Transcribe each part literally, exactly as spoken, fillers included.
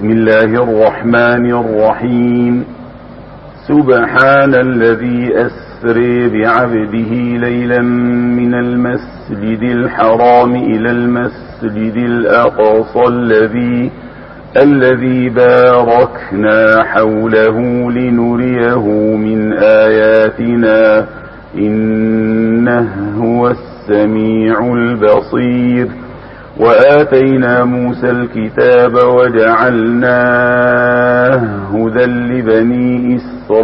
بسم الله الرحمن الرحيم. سبحان الذي أسري بعبده ليلا من المسجد الحرام إلى المسجد الأقصى الذي الذي باركنا حوله لنريه من آياتنا إنه هو السميع البصير. وآتينا موسى الكتاب وجعلناه هدى لبني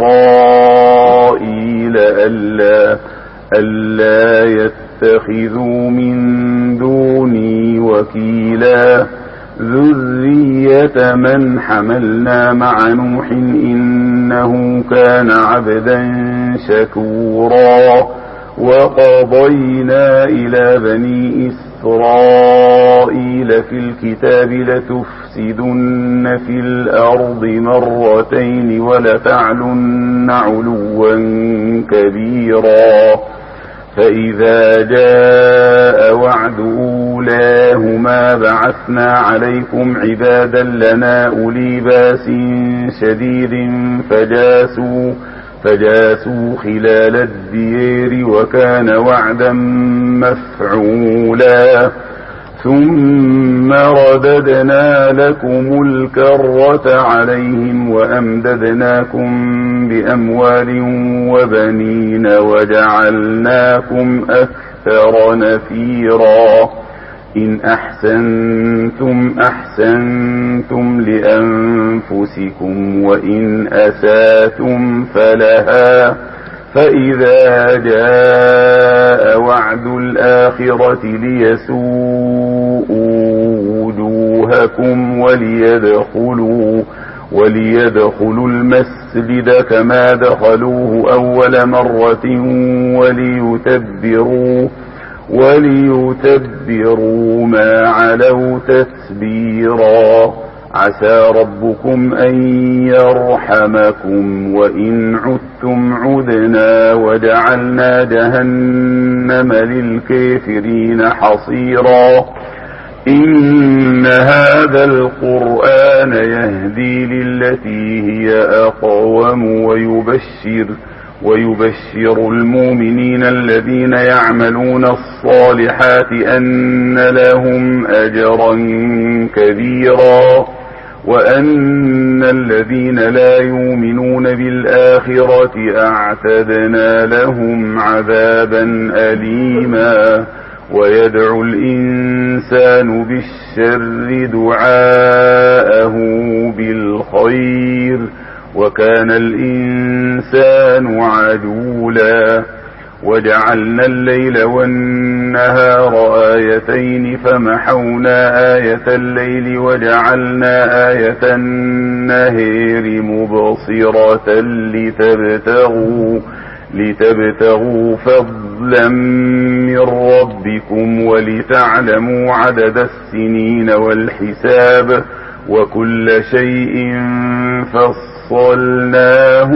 إسرائيل ألا, ألا يتخذوا من دوني وكيلا ذرية من حملنا مع نوح إنه كان عبدا شكورا. وقضينا إلى بني إسرائيل في الكتاب لتفسدن في الأرض مرتين ولتعلن علوا كبيرا. فإذا جاء وعد أولاهما بعثنا عليكم عبادا لنا أولي باس شديد فجاسوا فجاسوا خلال الديار وكان وعدا مفعولا. ثم رددنا لكم الكرة عليهم وأمددناكم بأموال وبنين وجعلناكم أكثر نفيرا. إن أحسنتم أحسنتم لأنفسكم وإن أساتم فلها. فإذا جاء وعد الآخرة ليسوءوا وجوهكم وليدخلوا وليدخلوا المسجد كما دخلوه أول مرة وليتبروا وليتبروا ما علوا تتبيرا. عسى ربكم أن يرحمكم وإن عدتم عدنا وجعلنا جهنم للكافرين حصيرا. إن هذا القرآن يهدي للتي هي أقوم ويبشر ويبشر المؤمنين الذين يعملون الصالحات أن لهم أجرا كبيرا وأن الذين لا يؤمنون بالآخرة أعتدنا لهم عذابا أليما. ويدعو الإنسان بالشر دعاءه بالخير وكان الإنسان عجولا. وجعلنا الليل والنهار آيتين فمحونا آية الليل وجعلنا آية النهار مبصرة لتبتغوا, لتبتغوا فضلا من ربكم ولتعلموا عدد السنين والحساب وكل شيء فصلناه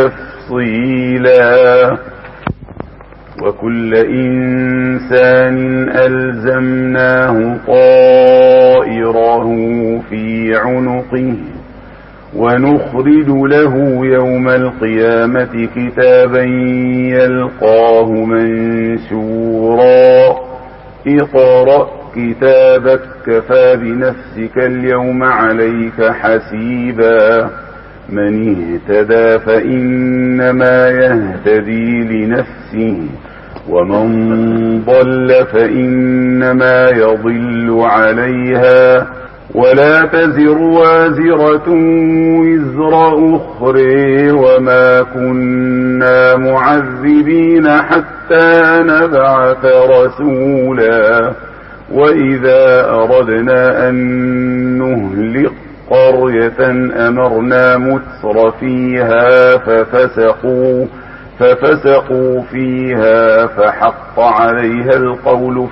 تفصيلا. وكل إنسان ألزمناه طائره في عنقه ونخرج له يوم القيامة كتابا يلقاه منشورا. اقرأ كتابك كفى بنفسك اليوم عليك حسيبا. من اهتدى فإنما يهتدي لنفسه ومن ضل فإنما يضل عليها ولا تزر وازرة وزر أخرى وما كنا معذبين حتى نبعث رسولا. وإذا أردنا أن نهلك قرية أمرنا متر فيها ففسقوا, ففسقوا فيها فحق عليها القول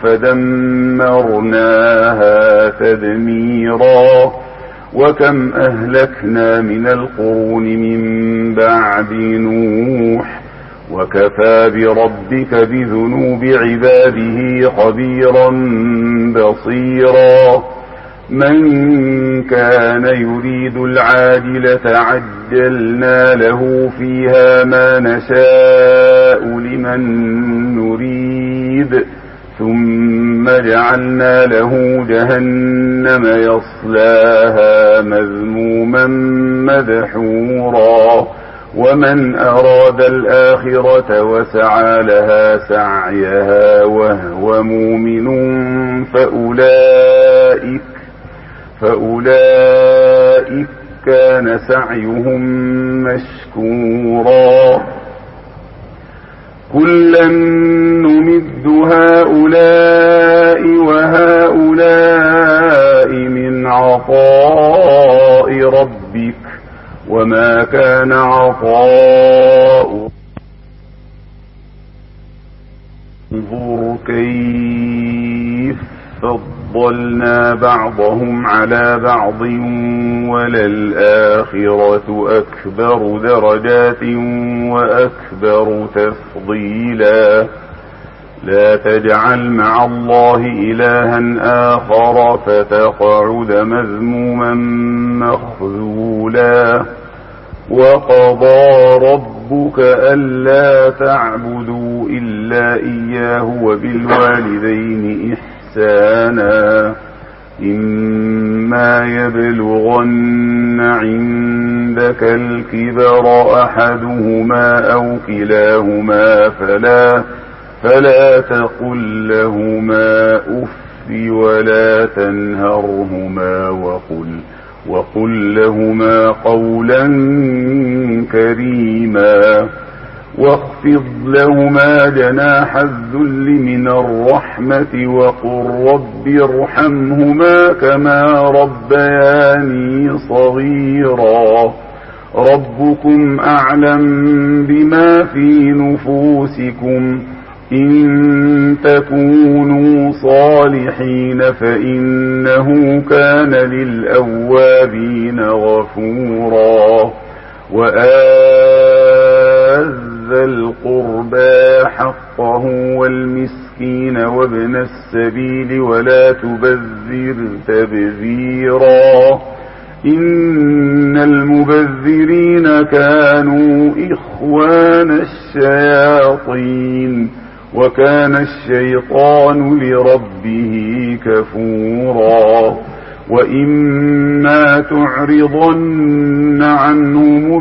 فدمرناها تدميرا. وكم أهلكنا من القرون من بعد نوح وكفى بربك بذنوب عباده خبيرا بصيرا. من كان يريد العاجلة عجلنا له فيها ما نشاء لمن نريد ثم جعلنا له جهنم يصلاها مذموما مدحورا ومن أراد الآخرة وسعى لها سعيها وهو مؤمن فأولئك فأولئك كان سعيهم مشكورا كلا نمد هؤلاء وهؤلاء من عطاء ربك وما كان عطاء انظر كيف فضلنا بعضهم على بعض وللآخرة أكبر درجات وأكبر تفضيلا لا تجعل مع الله إلها آخر فتقعد مذموما مخذولا وقضى ربك ألا تعبدوا إلا إياه وبالوالدين إحسانا إما يبلغن عندك الكبر أحدهما أو كلاهما فلا فلا تقل لهما أف ولا تنهرهما وقل وقل لهما قولا كريما واخفض لهما جناح الذل من الرحمة وقل رب ارحمهما كما ربياني صغيرا ربكم أعلم بما في نفوسكم إن تكونوا صالحين فإنه كان للأوابين غفورا وآت ذا القربى حقه والمسكين وابن السبيل ولا تبذر تبذيرا إن المبذرين كانوا إخوان الشياطين وكان الشيطان لربه كفورا وإما تعرضن عنهم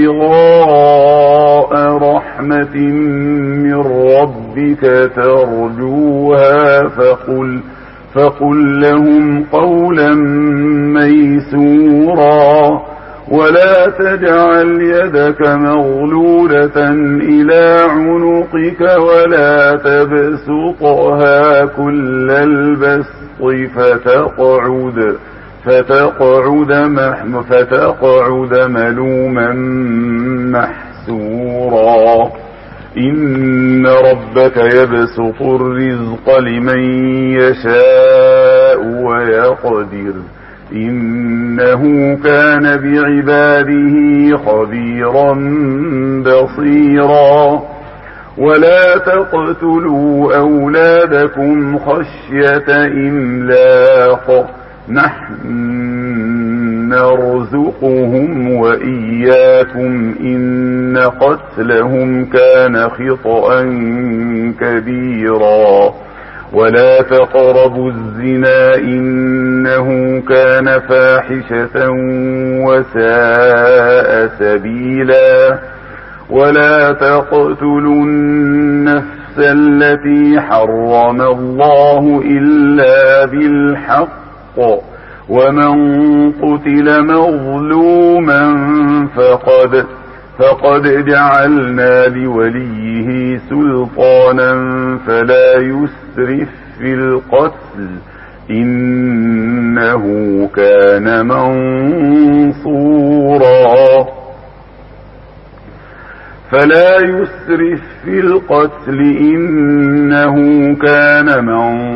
ابتغاء رحمة من ربك ترجوها فقل فقل لهم قولا ميسورا ولا تجعل يدك مغلولة إلى عنقك ولا تبسطها كل البسط فتقعد فتقعد محم فتقعد ملوما محسورا إن ربك يبسط الرزق لمن يشاء ويقدر إنه كان بعباده خبيرا بصيرا ولا تقتلوا أولادكم خشية إملاق نحن نرزقهم وإياكم إن قتلهم كان خطأ كبيرا ولا تقربوا الزنا إنه كان فاحشة وساء سبيلا ولا تقتلوا النفس التي حرم الله إلا بالحق ومن قتل مظلوما فقد فقد جعلنا لوليه سلطانا فلا يسرف في القتل إنه كان منصورا فلا يسرف في القتل إنه كان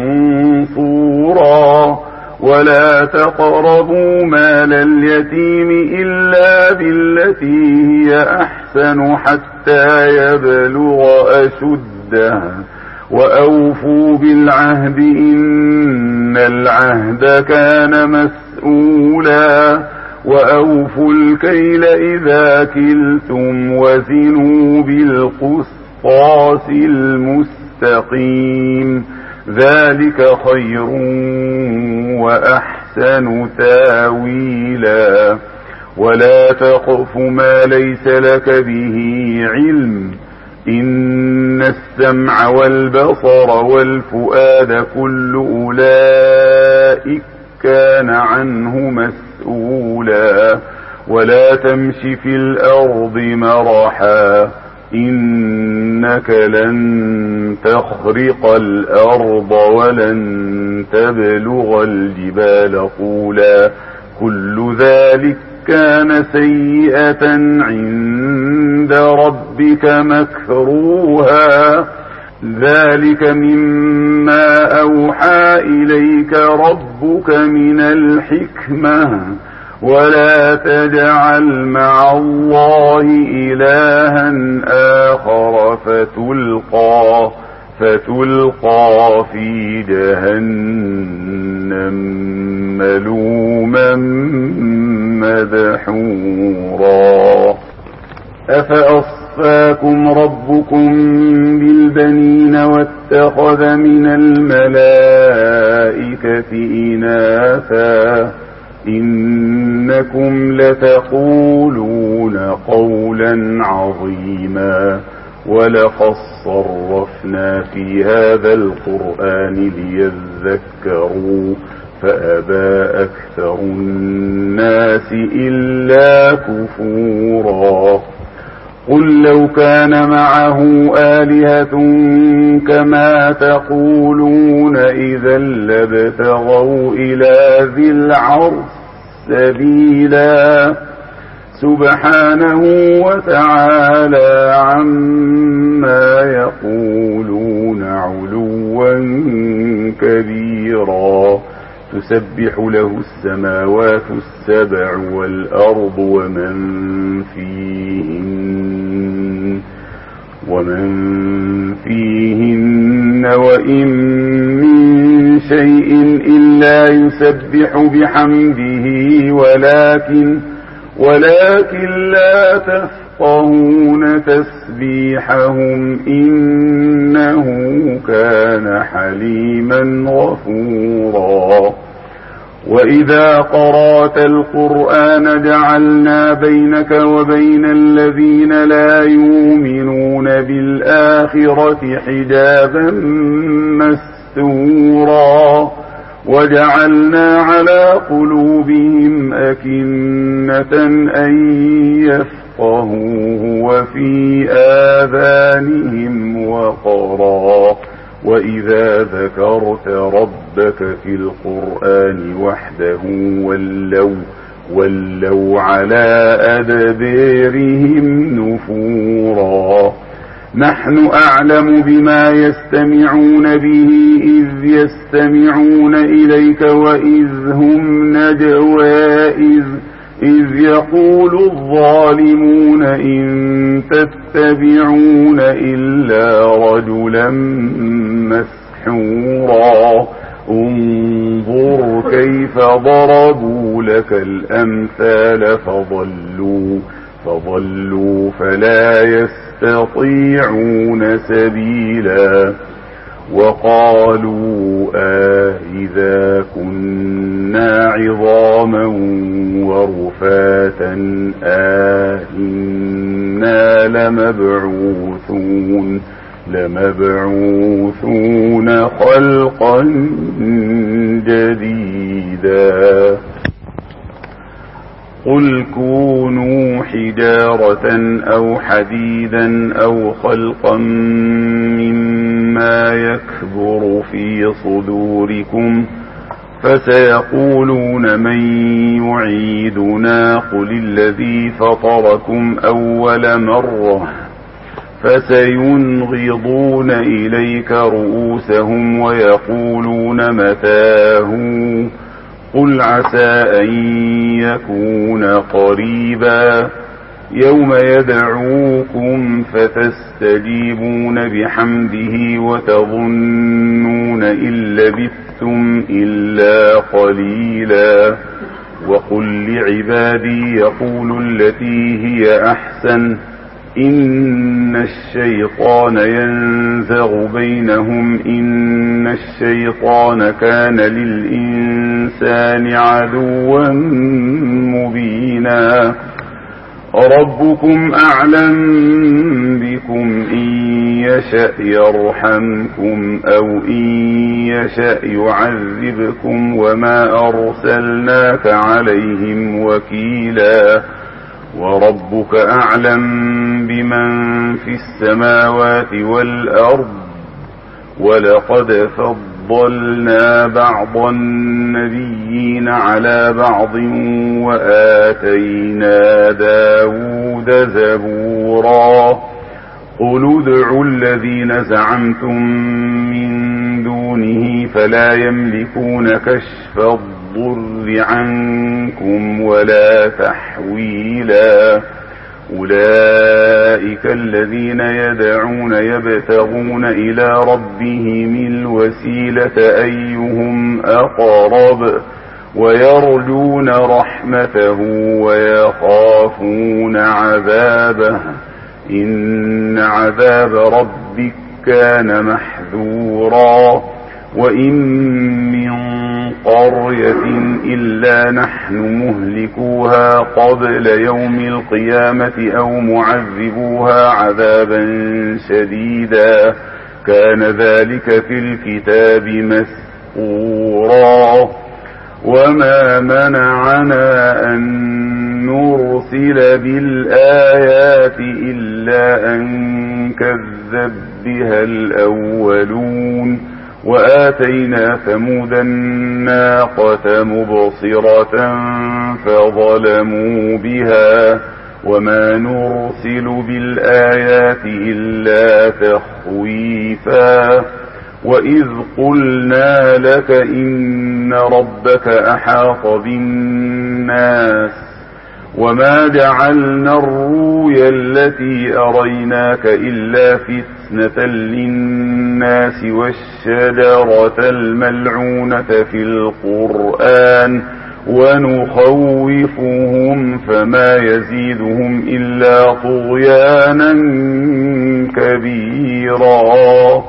منصورا ولا تقربوا مال اليتيم إلا بالتي هي أحسن حتى يبلغ أشده وأوفوا بالعهد إن العهد كان مسؤولا وأوفوا الكيل إذا كلتم وزنوا بالقسطاس المستقيم ذلك خير وأحسن تاويلا ولا تقف ما ليس لك به علم إن السمع والبصر والفؤاد كل أولئك كان عنه مسؤولا ولا تمش في الأرض مرحا إنك لن تخرق الأرض ولن تبلغ الجبال طولا كل ذلك كان سيئة عند ربك مكروها ذلك مما أوحى إليك ربك من الحكمة ولا تجعل مع الله إلها آخر فتلقى فتلقى في جهنم ملوما مدحورا أفأصفاكم ربكم بالبنين واتخذ من الملائكة إناثا إنكم لتقولون قولا عظيما ولقد صرفنا في هذا القرآن ليذكروا فأبى أكثر الناس إلا كفورا قل لو كان معه آلهة كما تقولون إذا لابتغوا إلى ذي العرش سبيلا سبحانه وتعالى عما يقولون علوا كبيرا تسبح له السماوات السبع والأرض ومن فيهن ومن فيهن وإن من شيء إلا يسبح بحمده ولكن ولكن لا تفقهون تسبيحهم إنه كان حليما غفورا وإذا قرأت القرآن جعلنا بينك وبين الذين لا يؤمنون بالآخرة حجابا مستورا وجعلنا على قلوبهم أكنة أن يفقهوه وفي آذانهم وقرا وإذا ذكرت ربك في القرآن وحده ولوا ولوا على أدبارهم نفورا نحن أعلم بما يستمعون به إذ يستمعون إليك وإذ هم نجوى إذ, إذ يقول الظالمون إن تتبعون إلا رجلا مسحورا انظر كيف ضربوا لك الأمثال فضلوا فضلوا فلا يستطيعون سبيلا وقالوا آه إذا كنا عظاما ورفاتا آه إنا لمبعوثون لمبعوثون خلقا جديدا قل كونوا حجارة أو حديدا أو خلقا مما يكبر في صدوركم فسيقولون من يعيدنا قل الذي فطركم أول مرة فسينغضون إليك رؤوسهم ويقولون متاه قل عسى أن يكون قريبا يوم يدعوكم فتستجيبون بحمده وتظنون إن لبثتم إلا قليلا. وقل لعبادي يقولوا التي هي أحسن إن الشيطان ينزغ بينهم إن الشيطان كان للإنسان عدوا مبينا. ربكم أعلم بكم إن يشأ يرحمكم أو إن يشأ يعذبكم وما أرسلناك عليهم وكيلا. وربك أعلم بمن في السماوات والأرض ولقد فضلنا بعض النبيين على بعض وآتينا داود زبورا. قل ادعوا الذين زعمتم من دونه فلا يملكون كشف الضر عنكم ولا تحويلا. أولئك الذين يدعون يبتغون إلى ربهم الوسيلة أيهم أقرب ويرجون رحمته ويخافون عذابه إن عذاب ربك كان محذورا. وإن من قرية إلا نحن مهلكوها قبل يوم القيامة أو معذبوها عذابا شديدا كان ذلك في الكتاب مسطورا. وما منعنا أن نرسل بالآيات إلا أن كذب بها الأولون وآتينا ثمود الناقة مبصرة فظلموا بها وما نرسل بالآيات إلا تخويفا. وإذ قلنا لك إن ربك أحاط بالناس وما جعلنا الرؤيا التي أريناك إلا فتنة للناس والشجرة الملعونة في القرآن ونخوفهم فما يزيدهم إلا طغيانا كبيرا.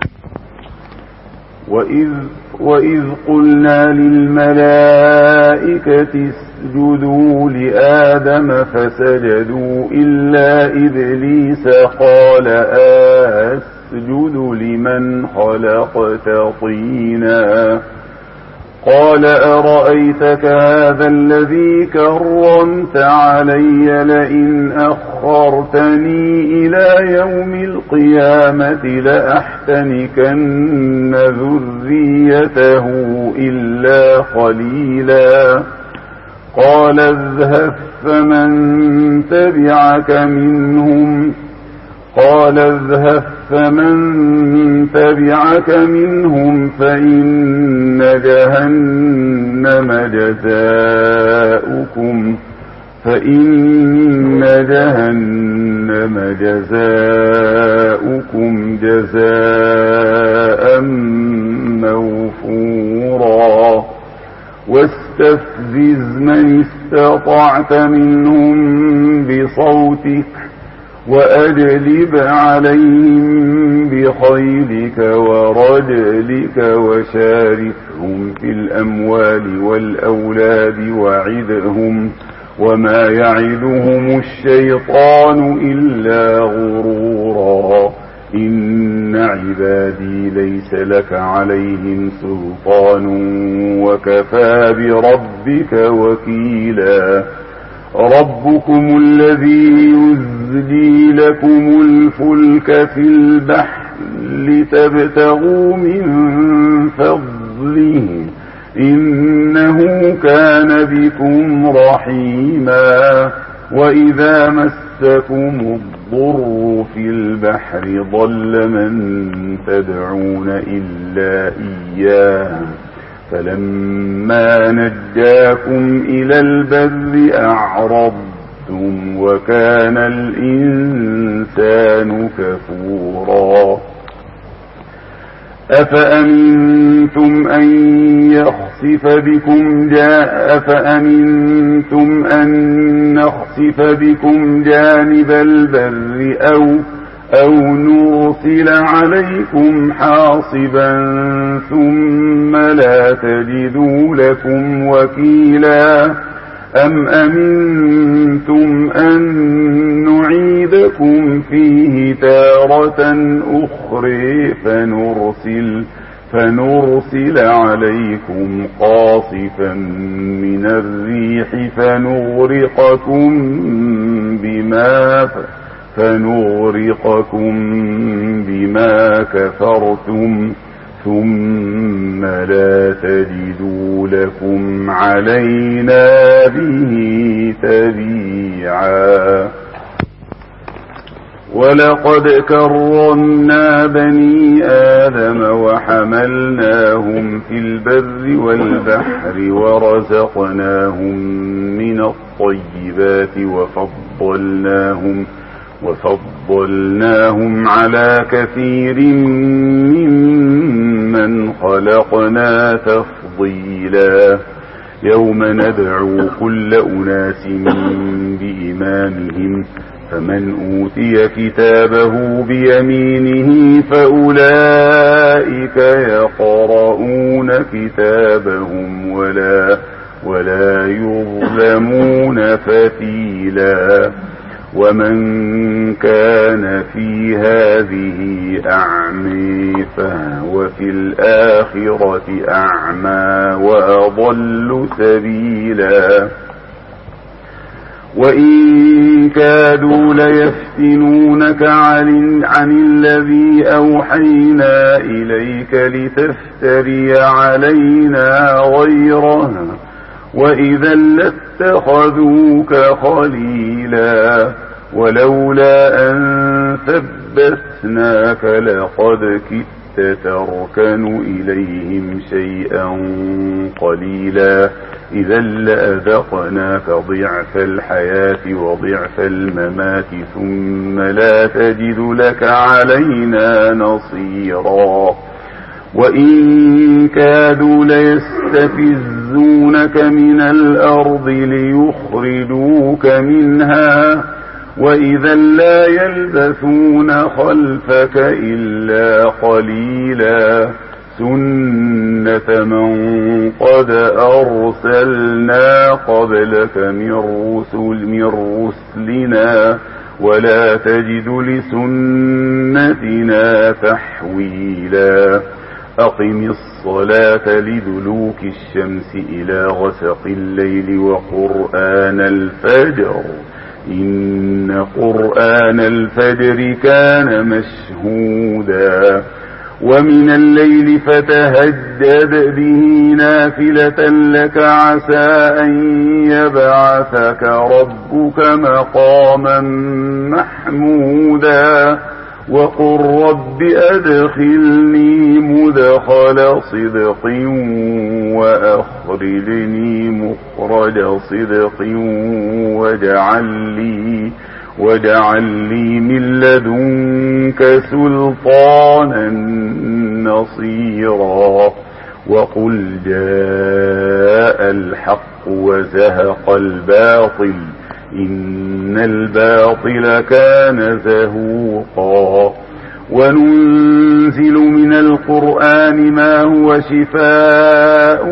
وإذ, وإذ قلنا للملائكة اسجدوا لآدم فسجدوا إلا إبليس قال أسجد لمن خلقت طينا قال أرأيتك هذا الذي كرمت علي لئن أخرتني إلى يوم القيامة لأحتنكن ذريته إلا قليلا. قال اذهب فمن تبعك منهم قال اذهب فمن تبعك منهم فإن جهنم جزاؤكم فإن جهنم جزاؤكم جزاء موفورا. واستفزز من استطعت منهم بصوتك وأجلب عليهم بخيلك ورجلك وشاركهم في الأموال والأولاد وعدهم وما يعدهم الشيطان إلا غرورا. إن عبادي ليس لك عليهم سلطان وكفى بربك وكيلا. ربكم الذي يزجي لكم الفلك في البحر لتبتغوا من فضله إنه كان بكم رحيما. وإذا مسكم الضر في البحر ضل من تدعون إلا إياه فلما نجاكم إلى البر أعرضتم كفرتم وكان الإنسان كفورا أفأمنتم أن يخسف بكم جاء أفأمنتم أن نخسف بكم جانب البر أو أو نرسل عليكم حاصبا ثم لا تجدوا لكم وكيلا أم أمنتم أن نعيدكم فيه تارة أخرى فنرسل, فنرسل عليكم قاصفا من الريح فنغرقكم بما فنغرقكم بما كفرتم ثم لا تجدوا لكم علينا به تبيعا ولقد كرمنا بني آدم وحملناهم في البر والبحر ورزقناهم من الطيبات وفضلناهم وفضلناهم على كثير ممن خلقنا تفضيلا يوم ندعو كل أناس بإمامهم فمن أوتي كتابه بيمينه فأولئك يقرؤون كتابهم ولا, ولا يظلمون فتيلا ومن كان في هذه أعمى فهو في الآخرة أعمى وأضل سبيلا وإن كادوا ليفتنونك عن, عن الذي أوحينا إليك لتفتري علينا غيره وإذا لاتخذوك خليلا ولولا أن ثبتناك لقد كدت تركن إليهم شيئا قليلا إذا لأذقناك ضعف الحياة وضعف الممات ثم لا تجد لك علينا نصيرا وإن كادوا ليستفزونك من الأرض ليخرجوك منها وإذا لا يلبثون خلفك إلا قليلا سنة من قد أرسلنا قبلك من رسل من رسلنا ولا تجد لسنتنا تحويلا أقم الصلاة لدلوك الشمس إلى غسق الليل وقرآن الفجر إن قرآن الفجر كان مشهودا ومن الليل فتهجد به نافلة لك عسى أن يبعثك ربك مقاما محمودا وقل رب أدخلني مدخل صدق وأخرجني مخرج صدق واجعل لي, واجعل لي من لدنك سلطانا نصيرا وقل جاء الحق وزهق الباطل إن الباطل كان زهوقا وننزل من القرآن ما هو شفاء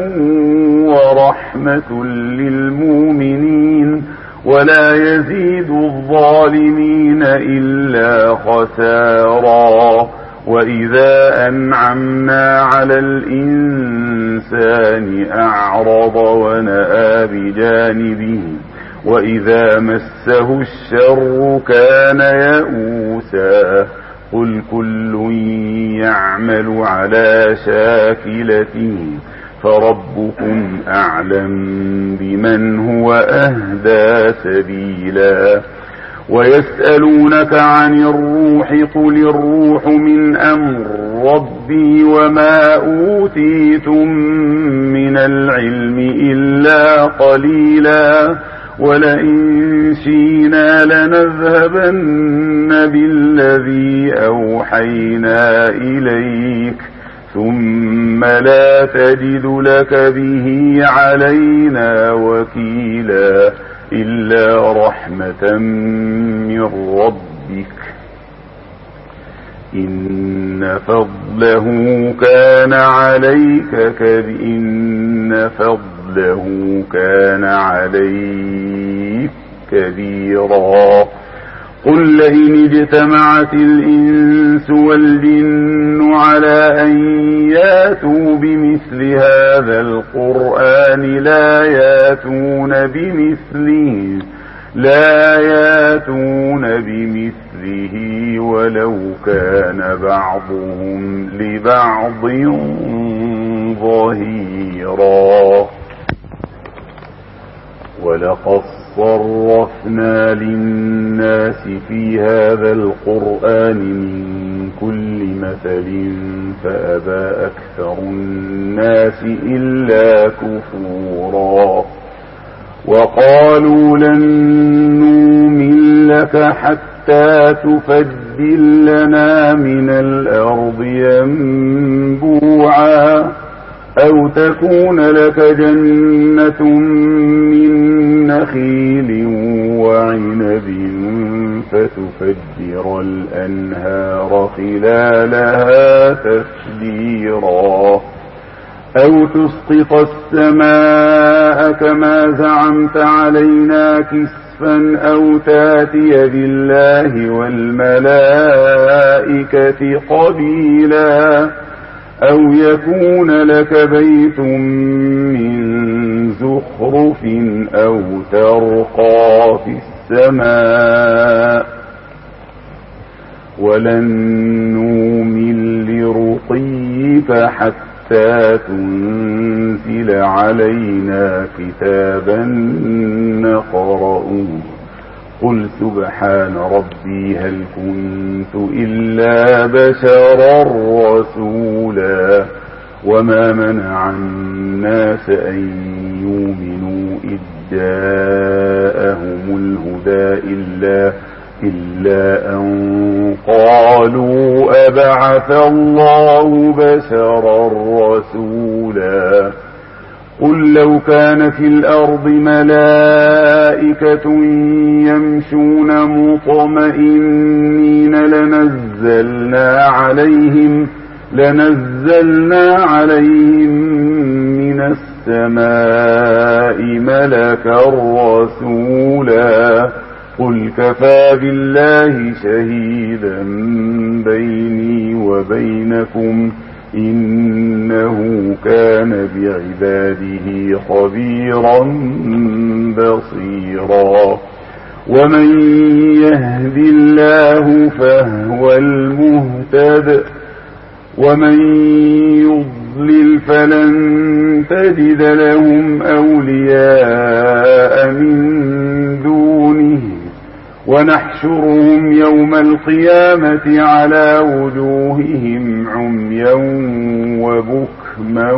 ورحمة للمؤمنين ولا يزيد الظالمين إلا خسارا وإذا أنعمنا على الإنسان أعرض ونأى بجانبه وإذا مسه الشر كان يئوسا قل كل يعمل على شاكلته فربكم أعلم بمن هو أهدى سبيلا ويسألونك عن الروح قل الروح من أمر ربي وما أوتيتم من العلم إلا قليلا ولئن شئنا لنذهبن بالذي أوحينا إليك ثم لا تجد لك به علينا وكيلا إلا رحمة من ربك إن فضله كان عليك إن فضله كان عليك كبيرا قل لئن اجتمعت الإنس والجن على أن ياتوا بمثل هذا القرآن لا ياتون بمثله لا ياتون بمثله ولو كان بعضهم لبعض ظهيرا ولقد صرفنا للناس في هذا القرآن من كل مثل فأبى أكثر الناس إلا كفورا وقالوا لن نؤمن لك حتى تفجر لنا من الأرض ينبوعا أو تكون لك جنة من نخيل وعنب فتفجر الأنهار خلالها تفجيرا أو تسقط السماء كما زعمت علينا كسفا أو تاتي بالله والملائكة قبيلا أو يكون لك بيت من زخرف أو ترقى في السماء ولن نؤمن لرقيك حتى تنزل علينا كتابا نقرأه قل سبحان ربي هل كنت إلا بشرا رسولا وما منع الناس أن يؤمنوا إذ جاءهم الهدى إلا, إلا أن قالوا أبعث الله بشرا رسولا قل لو كان في الأرض ملائكة يمشون مطمئنين لنزلنا عليهم لنزلنا عليهم من السماء ملكا رسولا قل كفى بالله شهيدا بيني وبينكم إنه كان بعباده خبيرا بصيرا ومن يهد الله فهو المهتد ومن يضلل فلن تجد لهم أولياء من دونه ونحشرهم يوم القيامة على وجوههم عميا وبكما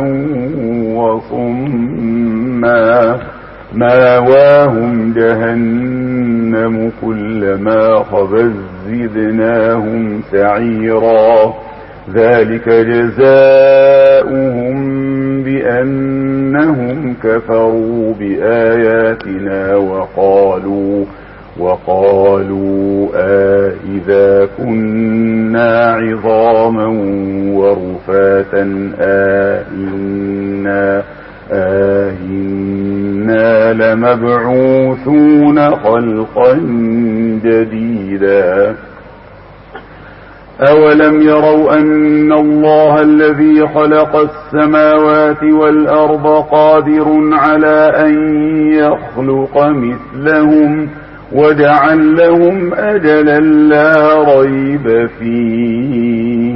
وصما ماواهم جهنم كلما خبت زدناهم سعيرا ذلك جزاؤهم بأنهم كفروا بآياتنا وقالوا وقالوا آه إذا كنا عظاما ورفاتا آه إنا, آه إنا لمبعوثون خلقا جديدا أولم يروا أن الله الذي خلق السماوات والأرض قادر على أن يخلق مثلهم وجعل لهم أجلا لا ريب فيه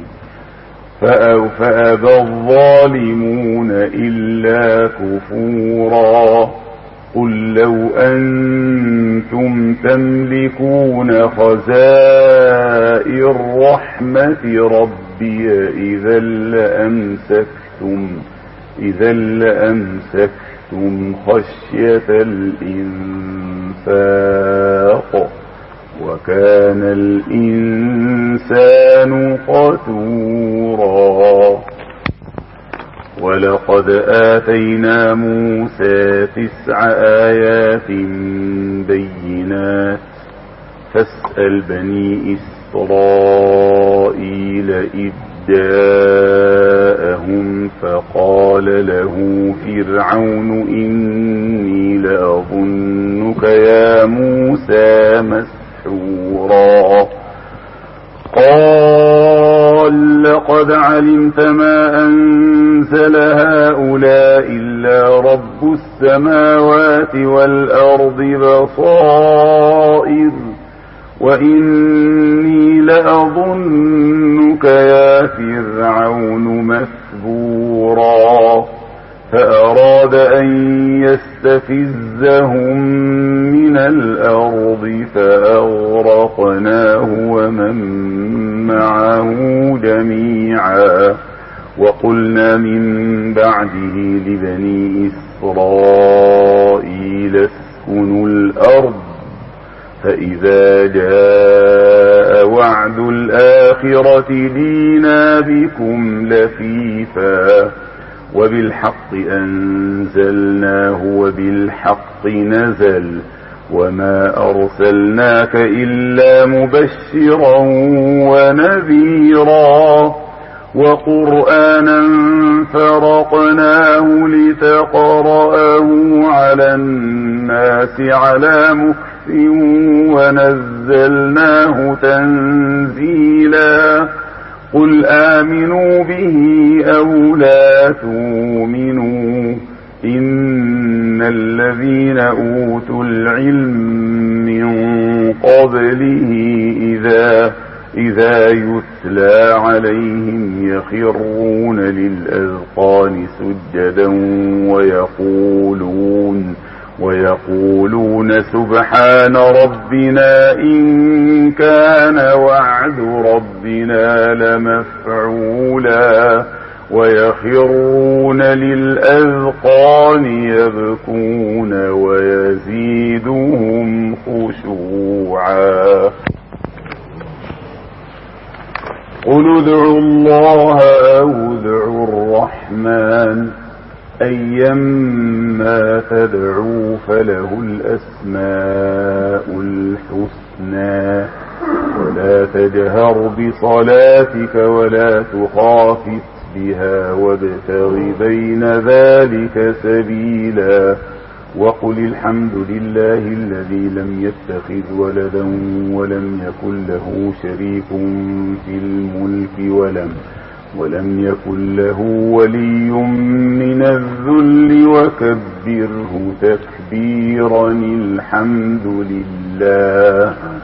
فأبى الظالمون إلا كفورا قل لو أنتم تملكون خزائن رحمة ربي إذا لأمسكتم إذا لأمسكتم خفتم خشية الإنفاق وكان الإنسان قتورا ولقد آتينا موسى تسع آيات بينات فاسأل بني إسرائيل إذ جاءهم فقال له فرعون إني لأظنك يا موسى مسحورا قال لقد علمت ما أنزل هؤلاء إلا رب السماوات والأرض بصائر وإني لأظنك يا فرعون مثبورا فأراد أن يستفزهم من الأرض فأغرقناه ومن معه جميعا وقلنا من بعده لبني إسرائيل اسكنوا الأرض فإذا جاء وعد الآخرة جئنا بكم لفيفا وبالحق أنزلناه وبالحق نزل وما أرسلناك إلا مبشرا ونذيرا وقرآنا فرقناه لتقرأه على الناس على مكث ونزلناه تنزيلا قل آمنوا به أو لا تؤمنوا إن الذين أوتوا العلم من قبله إذا إذا يتلى عليهم يخرون للأذقان سجدا ويقولون ويقولون سبحان ربنا إن كان وعد ربنا لمفعولا ويخرون للأذقان يبكون ويزيدهم خشوعا قل ادعوا الله أو ادعوا الرحمن أيما تدعوا فله الأسماء الحسنى ولا تجهر بصلاتك ولا تخافت بها وابتغ بين ذلك سبيلا وقل الحمد لله الذي لم يتخذ ولدا ولم يكن له شريك في الملك ولم ولم يكن له ولي من الذل وكبره تكبيرا الحمد لله